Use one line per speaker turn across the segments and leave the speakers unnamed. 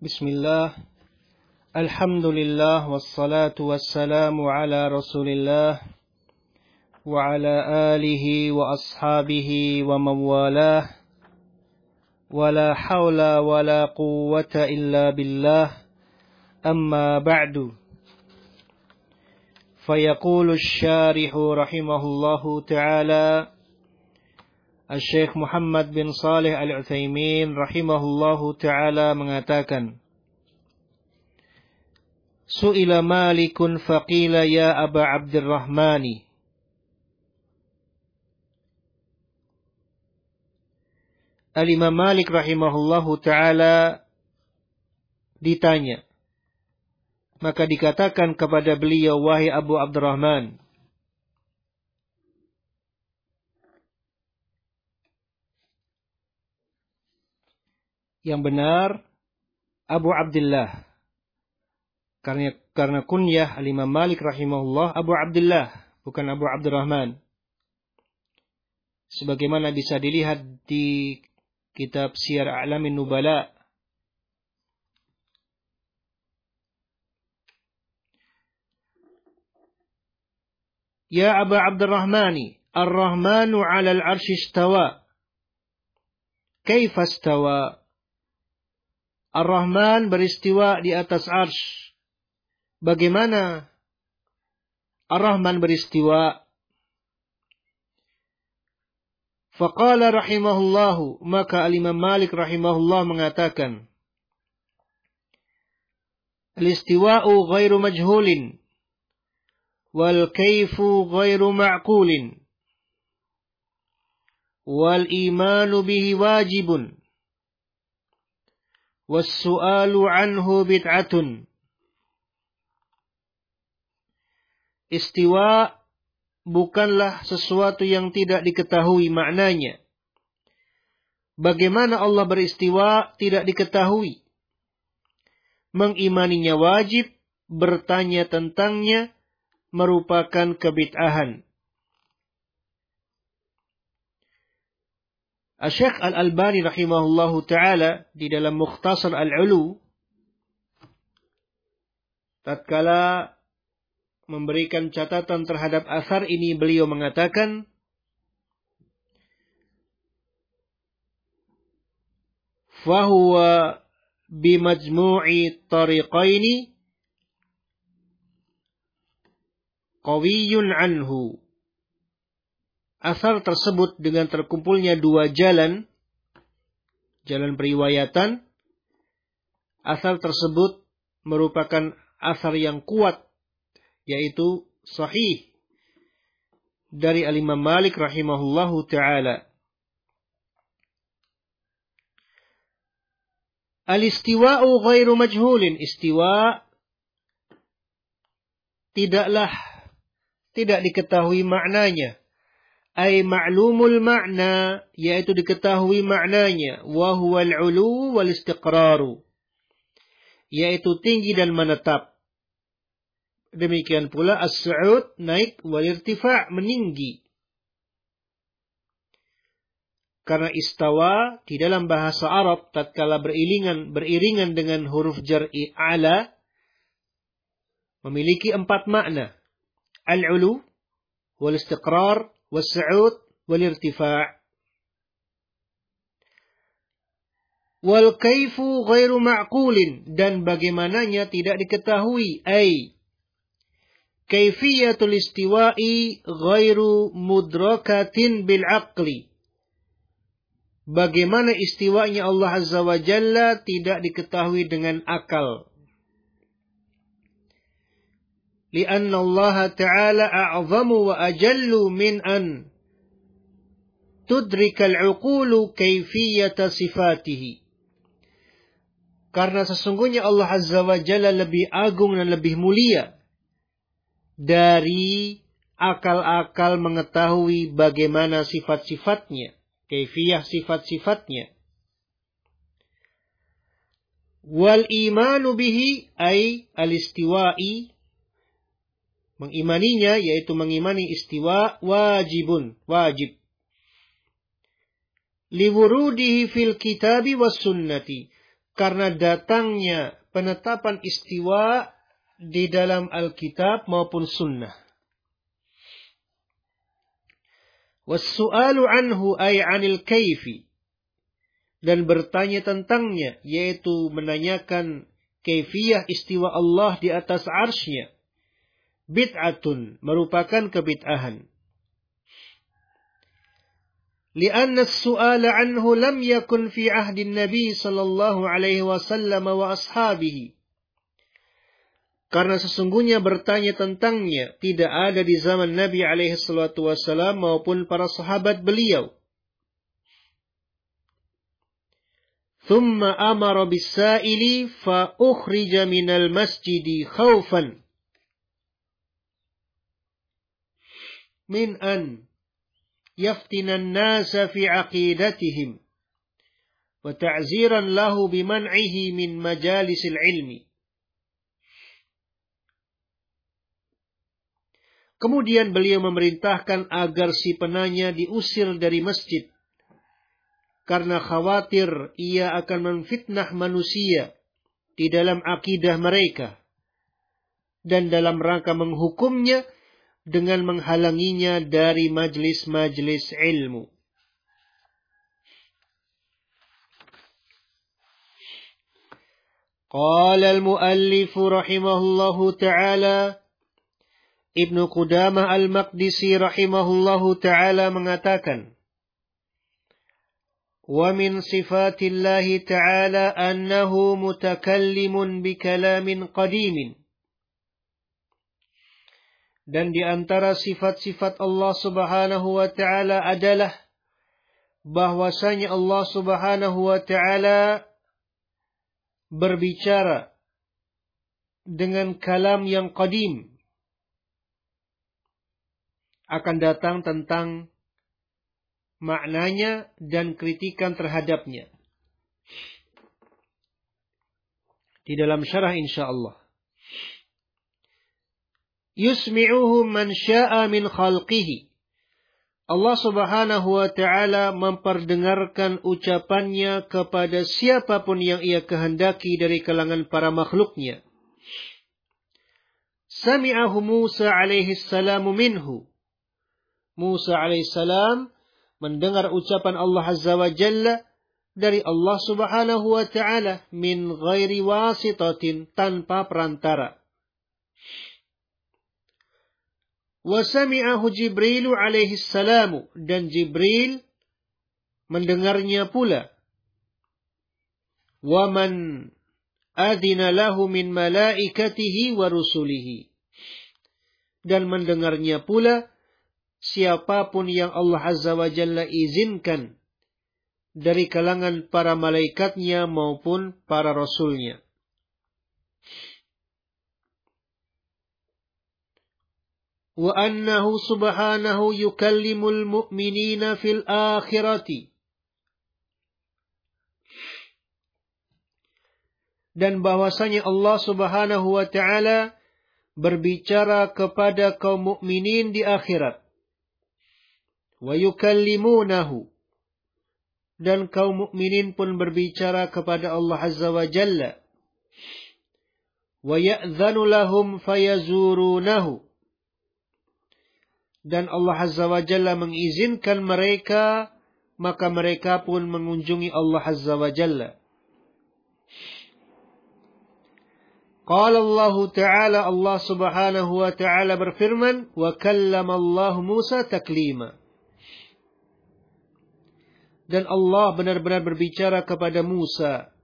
Bismillah, alhamdulillah, wassalatu wassalamu ala rasulillah, wa ala alihi wa ashabihi wa mawalah, wa la hawla wa la quwwata illa billah, amma ba'du. Fayaqulu syarihu rahimahullahu ta'ala, Al-Syeikh Muhammad bin Salih Al-Utsaimin rahimahullahu ta'ala mengatakan, Su'ila Malikun faqila ya Aba Abdurrahmani. Al-Imam Malik rahimahullahu ta'ala ditanya. Maka dikatakan kepada beliau, wahai Abu Abdurrahman. Yang benar Abu Abdullah. Karena kunyah Al-Imam Malik rahimahullah Abu Abdullah, bukan Abu Abdurrahman. Sebagaimana bisa dilihat di kitab Siyar A'lamin Nubala. Ya Aba Abdurrahmani, Ar-Rahmanu 'alal 'arsy istawa. Kaifa istawa? Ar-Rahman beristiwa di atas arsy. Bagaimana Ar-Rahman beristiwa? Faqala rahimahullahu, maka Al-Imam Malik rahimahullah mengatakan, Al-istiwa'u ghairu majhulin, wal kaifu ghairu ma'qulin, wal imanu bihi wajibun, was su'alu anhu bid'atun. Istiwa bukanlah sesuatu yang tidak diketahui maknanya. Bagaimana Allah beristiwa tidak diketahui. Mengimaninya wajib, bertanya tentangnya merupakan kebid'ahan. Asy-Syaikh Al-Albani rahimahullahu ta'ala di dalam Mukhtasar Al-Ulu, tatkala memberikan catatan terhadap asar ini, beliau mengatakan, fahuwa bimajmu'i tariqaini qawiyyun anhu. Asar tersebut dengan terkumpulnya dua jalan periwayatan, asar tersebut merupakan asar yang kuat, yaitu sahih dari Al-Imam Malik rahimahullahu ta'ala. Al-istiwa'u ghairu majhulin. Istiwa tidak diketahui maknanya. Ay ma'lumul makna, yaitu diketahui maknanya. Wa huwal 'ulu wal istiqraru, yaitu tinggi dan menetap. Demikian pula as-su'ud, naik, wal irtifa', meninggi. Karena istawa di dalam bahasa Arab tatkala beriringan dengan huruf jar'i ala memiliki 4 makna. Al-'ulu wal istiqrar was su'ud wal irtifa'. Wal kaifu ghairu ma'qulin, dan bagaimananya tidak diketahui. Ay kaifiyatul istiwa'i ghairu mudrakatin bil aqli. Bagaimana istiwanya Allah Azza wa Jalla tidak diketahui dengan akal. Lianna Allah Ta'ala a'zamu wa ajallu min an tudrikal 'uqulu kaifiyata sifatihi. Karena sesungguhnya Allah Azza wa Jalla lebih agung dan lebih mulia dari akal-akal mengetahui bagaimana sifat-sifatnya, kaifiyah sifat-sifatnya. Wal imanu bihi ay al-istiwa'i, mengimaninya yaitu mengimani istiwa, wajib. Liwurudihi fil kitabi was sunnati, karena datangnya penetapan istiwa di dalam Alkitab maupun Sunnah. Was-su'alu anhu ay 'anil kaifi, dan bertanya tentangnya, yaitu menanyakan kaifiyah istiwa Allah di atas arsy-Nya, bid'atun, merupakan kebid'ahan. Lianna as-su'ala anhu lam yakun fi ahdi Nabi sallallahu alaihi wasallam wa ashabihi. Karena sesungguhnya bertanya tentangnya tidak ada di zaman Nabi alaihi salatu wasallam maupun para sahabat beliau. Thumma amara bis-sa'ili fa ukhrija minal masjidi khawfan min an yaftina an-nasa fi aqidatihim wa ta'ziran lahu biman'ihi min majalisil ilmi. Kemudian beliau memerintahkan agar si penanya diusir dari masjid, karena khawatir ia akan memfitnah manusia di dalam akidah mereka, dan dalam rangka menghukumnya dengan menghalanginya dari majlis-majlis ilmu. Qala al-muallif rahimahullahu ta'ala, Ibnu Qudamah al-Maqdisi rahimahullahu ta'ala mengatakan, wa min sifatillahi ta'ala annahu mutakallimun bikalamin qadimin. Dan di antara sifat-sifat Allah subhanahu wa ta'ala adalah bahwasanya Allah subhanahu wa ta'ala berbicara dengan kalam yang qadim. Akan datang tentang maknanya dan kritikan terhadapnya di dalam syarah insyaallah. Yusmi'uhu man sya'a min khalqihi. Allah subhanahu wa ta'ala memperdengarkan ucapannya kepada siapapun yang ia kehendaki dari kalangan para makhluknya. Sami'ahu Musa alaihi salamu minhu. Musa alaihissalam mendengar ucapan Allah Azza wa Jalla dari Allah subhanahu wa ta'ala min ghairi wasitatin, tanpa perantara. Wa sami'ahu Jibrilu alaihissalam, dan Jibril mendengarnya pula. Wa man adina lahu min malaikatihi wa rusulihi, dan mendengarnya pula siapapun yang Allah Azza wa Jalla izinkan dari kalangan para malaikatnya maupun para rasulnya. Wa annahu subhanahu yukallimul mu'minina fil akhirati. Dan bahwasanya Allah subhanahu wa ta'ala berbicara kepada kaum mukminin di akhirat. Wa yukallimunahu, dan kaum mukminin pun berbicara kepada Allah Azza wa Jalla. Wa ya'dhanu lahum fayazurunahu, dan Allah Azza wa Jalla mengizinkan mereka, maka mereka pun mengunjungi Allah Azza wa Jalla. Qala Allah Ta'ala, Allah Subhanahu wa Ta'ala berfirman, wa kallama Allah Musa taklima. Dan Allah benar-benar berbicara kepada Musa.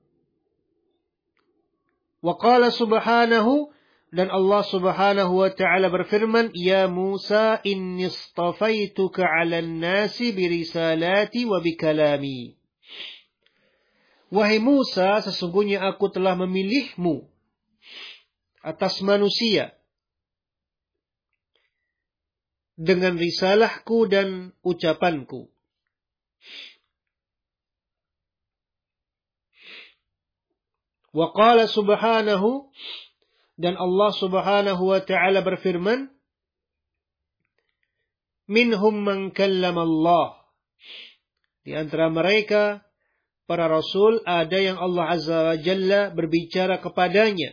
Wa qala subhanahu, dan Allah subhanahu wa ta'ala berfirman, ya Musa inni istafaituka 'alan nasi birisalati wa bikalami. Wahai Musa, sesungguhnya aku telah memilihmu atas manusia dengan risalahku dan ucapanku. Wa qala subhanahu, dan Allah subhanahu wa ta'ala berfirman, minhum man kallama Allah. Di antara mereka para rasul ada yang Allah Azza wa Jalla berbicara kepadanya.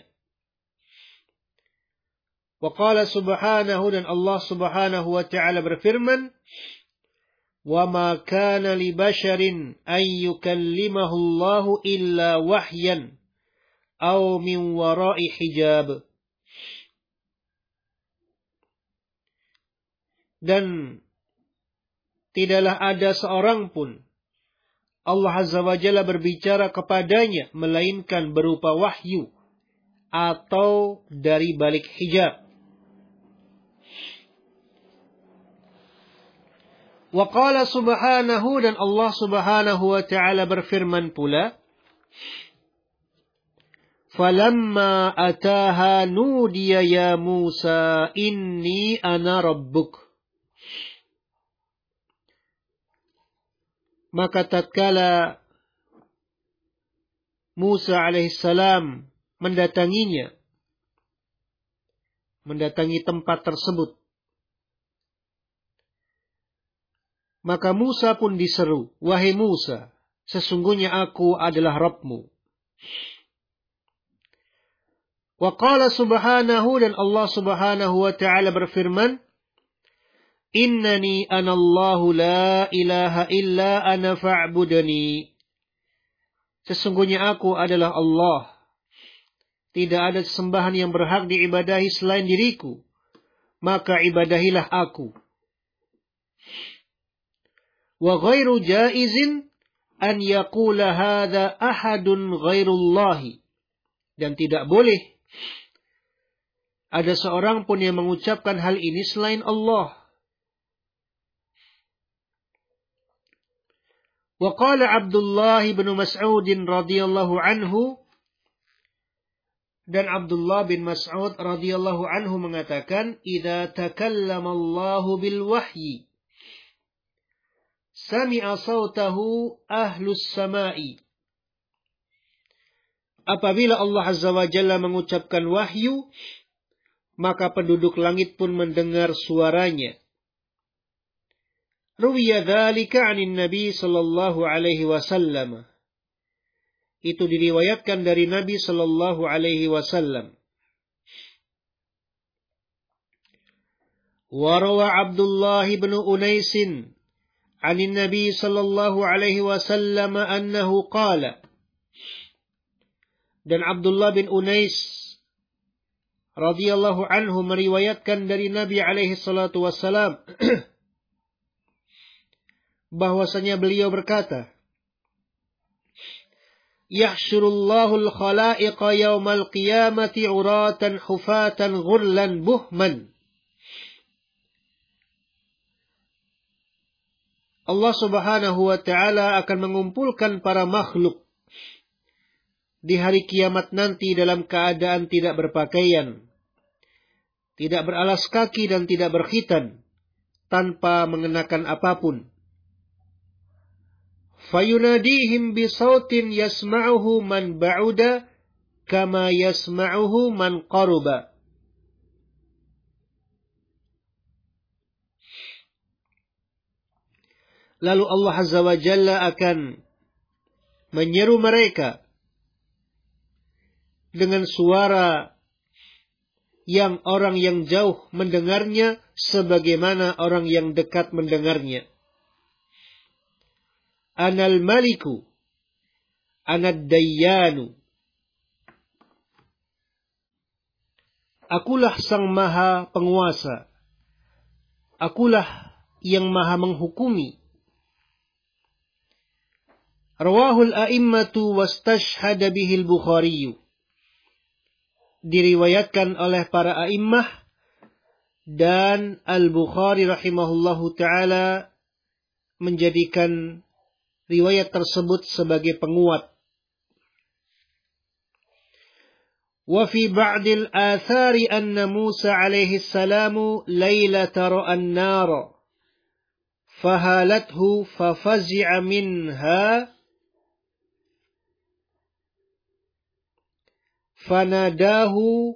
Wa qala subhanahu, dan Allah Subhanahu wa ta'ala berfirman, wa ma kana li basharin an yukallimahu Allahu illa wahyan aw min wara'i hijab. Dan tidaklah ada seorang pun Allah Azza wa Jalla berbicara kepadanya melainkan berupa wahyu atau dari balik hijab. Wa qala subhanahu, dan Allah Subhanahu wa ta'ala berfirman pula, falamma ataha nudiya ya Musa inni ana rabbuk. Maka tatkala Musa alaihissalam mendatangi tempat tersebut, maka Musa pun diseru, wahai Musa, sesungguhnya aku adalah Rabbmu. Wa qala subhanahu, dan Allah Subhanahu wa ta'ala berfirman, innani anallahu la ilaha illa ana fa'budani. Sesungguhnya aku adalah Allah. Tidak ada sesembahan yang berhak diibadahi selain diriku. Maka ibadahilah aku. Wa ghairu jaizin an yaqula hadha ahadun ghairullahi. Dan tidak boleh ada seorang pun yang mengucapkan hal ini selain Allah. Wa qala Abdullah bin Mas'ud radhiyallahu anhu, dan Abdullah bin Mas'ud radhiyallahu anhu mengatakan, idza takallama Allahu bil wahyi sami'a sautahu ahlus samai. Apabila Allah Azza wa Jalla mengucapkan wahyu, maka penduduk langit pun mendengar suaranya. Ruwiya dzalika 'anin Nabi sallallahu alaihi wasallam. Itu diriwayatkan dari Nabi sallallahu alaihi wasallam. Wa rawa Abdullah bin Unais 'anin Nabi sallallahu alaihi wasallam annahu qala. Dan Abdullah bin Unais radhiyallahu anhu meriwayatkan dari Nabi alaihi salatu wasallam bahwasanya beliau berkata, yahsyurullahu al-khalaiqa yawmal qiyamati uratan hufatan ghurlan buhman. Allah Subhanahu wa ta'ala akan mengumpulkan para makhluk di hari kiamat nanti dalam keadaan tidak berpakaian, tidak beralas kaki dan tidak berkhitan, tanpa mengenakan apapun. Fayunadihim bisautin yasma'uhu man ba'uda kama yasma'uhu man qaruba. Lalu Allah Azza wa Jalla akan menyeru mereka dengan suara yang orang yang jauh mendengarnya sebagaimana orang yang dekat mendengarnya. Anal maliku, anad dayyanu. Akulah sang maha penguasa. Akulah yang maha menghukumi. Rawahul a'immatu wastashhada bihil Bukhari. Diriwayatkan oleh para a'immah dan Al-Bukhari rahimahullahu ta'ala menjadikan riwayat tersebut sebagai penguat. Wa fi ba'dil athari anna Musa alaihi salamu laylata ra'an nara fahalathu fafazi'a minha fanadahu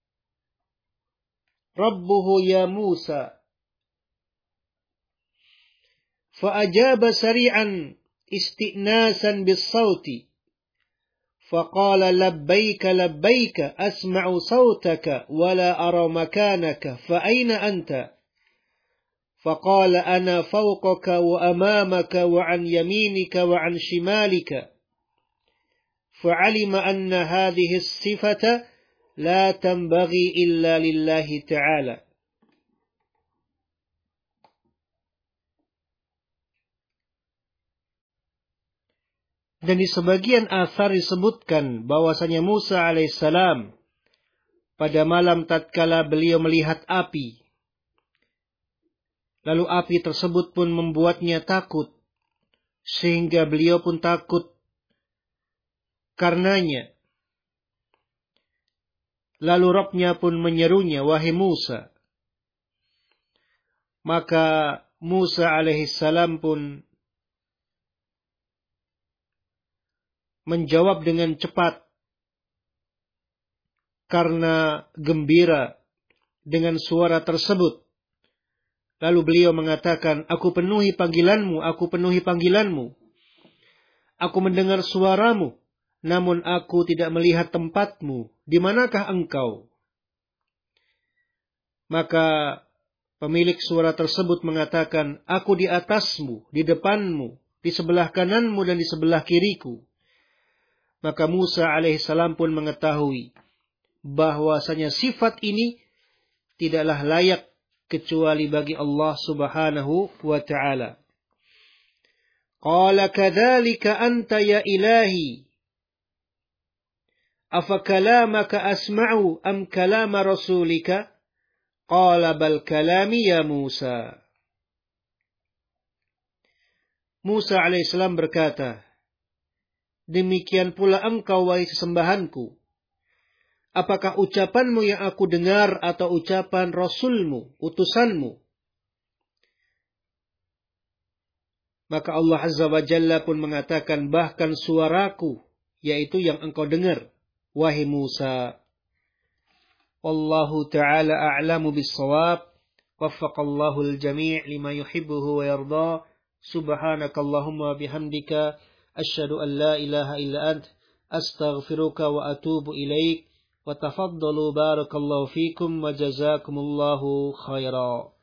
rabbuhu ya Musa fa'ajaba sari'an استئناسا بالصوت فقال لبيك لبيك أسمع صوتك ولا أرى مكانك فأين أنت فقال أنا فوقك وأمامك وعن يمينك وعن شمالك فعلم أن هذه الصفة لا تنبغي إلا لله تعالى. Dan di sebagian athar disebutkan bahwasanya Musa alaihissalam pada malam tatkala beliau melihat api, lalu api tersebut pun membuatnya takut, sehingga beliau pun takut karenanya. Lalu Rabb-Nya pun menyerunya, wahai Musa. Maka Musa alaihissalam pun menjawab dengan cepat karena gembira dengan suara tersebut. Lalu beliau mengatakan, aku penuhi panggilanmu, aku penuhi panggilanmu. Aku mendengar suaramu, namun aku tidak melihat tempatmu. Di manakah engkau? Maka pemilik suara tersebut mengatakan, aku di atasmu, di depanmu, di sebelah kananmu dan di sebelah kiriku. Maka Musa alaihissalam pun mengetahui bahwasanya sifat ini tidaklah layak kecuali bagi Allah subhanahu wa ta'ala. Qala kadzalika anta ya ilahi afa kalamaka asma'u am kalama rasulika qala bal kalami ya Musa. Musa alaihissalam berkata, demikian pula engkau wahai sesembahanku. Apakah ucapanmu yang aku dengar atau ucapan Rasulmu, utusanmu? Maka Allah Azza wa Jalla pun mengatakan, bahkan suaraku, yaitu yang engkau dengar, wahai Musa. Wallahu ta'ala a'lamu bis-shawab. Waffaqallahu al-jami' lima yuhibbuhu wa yarda. Subhanakallahumma bihamdika. Asyhadu an la ilaha illa ant. Astaghfiruka wa atubu ilaik. Wa tafaddalu barakallahu fikum wa jazakumullahu khaira.